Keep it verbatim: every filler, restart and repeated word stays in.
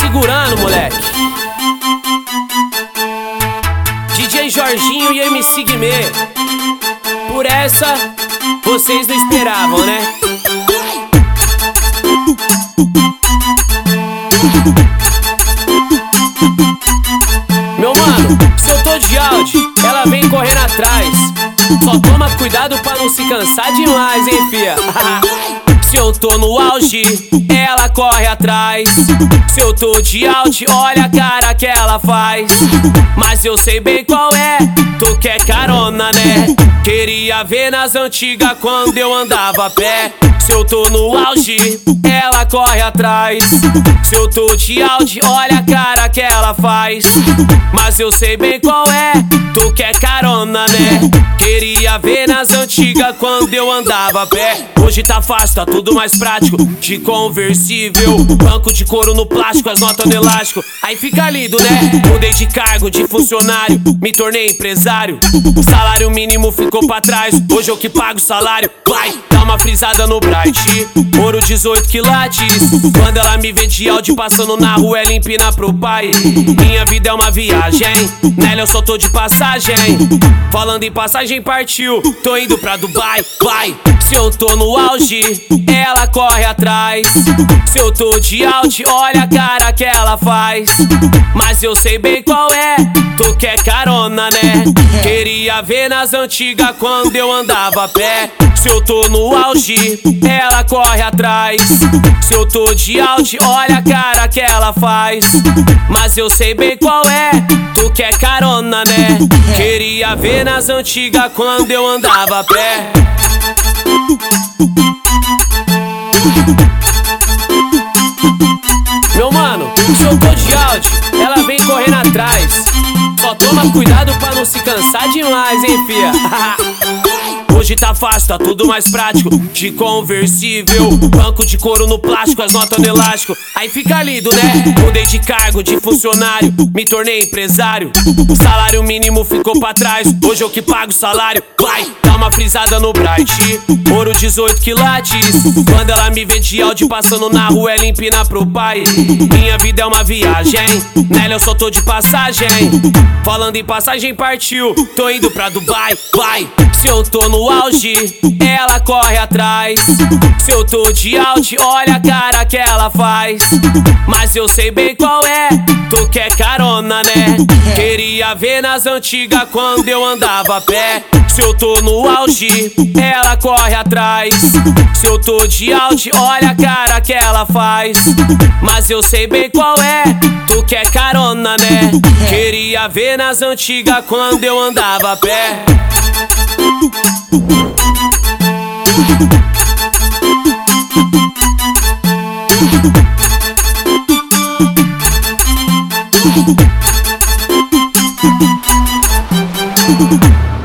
segurando, moleque. D J Jorginho e M C Guimê. Por essa, vocês não esperavam, né? Meu mano, se eu tô de áudio, ela vem correndo atrás. Só toma cuidado pra não se cansar demais, hein, fia? Se eu tô no auge, ela corre atrás. Se eu tô de out, olha a cara que ela faz. Mas eu sei bem qual é, tu quer carona, né? Queria ver nas antigas quando eu andava a pé. Se eu tô no auge, ela corre atrás. Se eu tô de out, olha a cara que ela faz. Mas eu sei bem qual é, tu quer carona, né? Queria ver nas antigas quando eu andava a pé. Hoje tá fácil, tá tudo mais prático. De conversível, banco de couro no plástico, as notas no elástico. Aí fica lindo, né? Mudei de cargo, de funcionário, me tornei empresário. Salário mínimo ficou pra trás, hoje eu que pago o salário. Vai, dá uma frisada no Bright, ouro dezoito quilates. Quando ela me vê de áudio passando na rua, ela empina pro pai. Minha vida é uma viagem, nela eu só tô de passagem. Falando em passagem partiu, tô indo pra Dubai. Vai, se eu tô no auge, ela corre atrás. Se eu tô de out, olha a cara que ela faz. Mas eu sei bem qual é, tu quer carona, né? Queria ver nas antigas quando eu andava a pé. Se eu tô no auge, ela corre atrás. Se eu tô de out, olha a cara que ela faz. Mas eu sei bem qual é, tu quer carona, né? Queria ver nas antigas quando eu andava a pé. Meu mano, se eu tô de áudio, ela vem correndo atrás. Só toma cuidado pra não se cansar demais, hein, fia? Hoje tá fácil, tá tudo mais prático. De conversível, banco de couro no plástico, as notas no elástico. Aí fica lindo, né? Mudei de cargo, de funcionário, me tornei empresário. Salário mínimo ficou pra trás, hoje eu que pago o salário. Vai, dá uma frisada no Bright, ouro dezoito quilates. Quando ela me vê de áudio passando na rua, ela empina pro pai. Minha vida é uma viagem, nela eu só tô de passagem. Falando em passagem partiu, tô indo pra Dubai. Vai, se eu tô no auge, ela corre atrás. Se eu tô de out, olha a cara que ela faz. Mas eu sei bem qual é, tu quer carona, né? Queria ver nas antigas quando eu andava a pé. Se eu tô no auge, ela corre atrás. Se eu tô de out, olha a cara que ela faz. Mas eu sei bem qual é, tu quer carona, né? Queria ver nas antigas quando eu andava a pé. Thank you.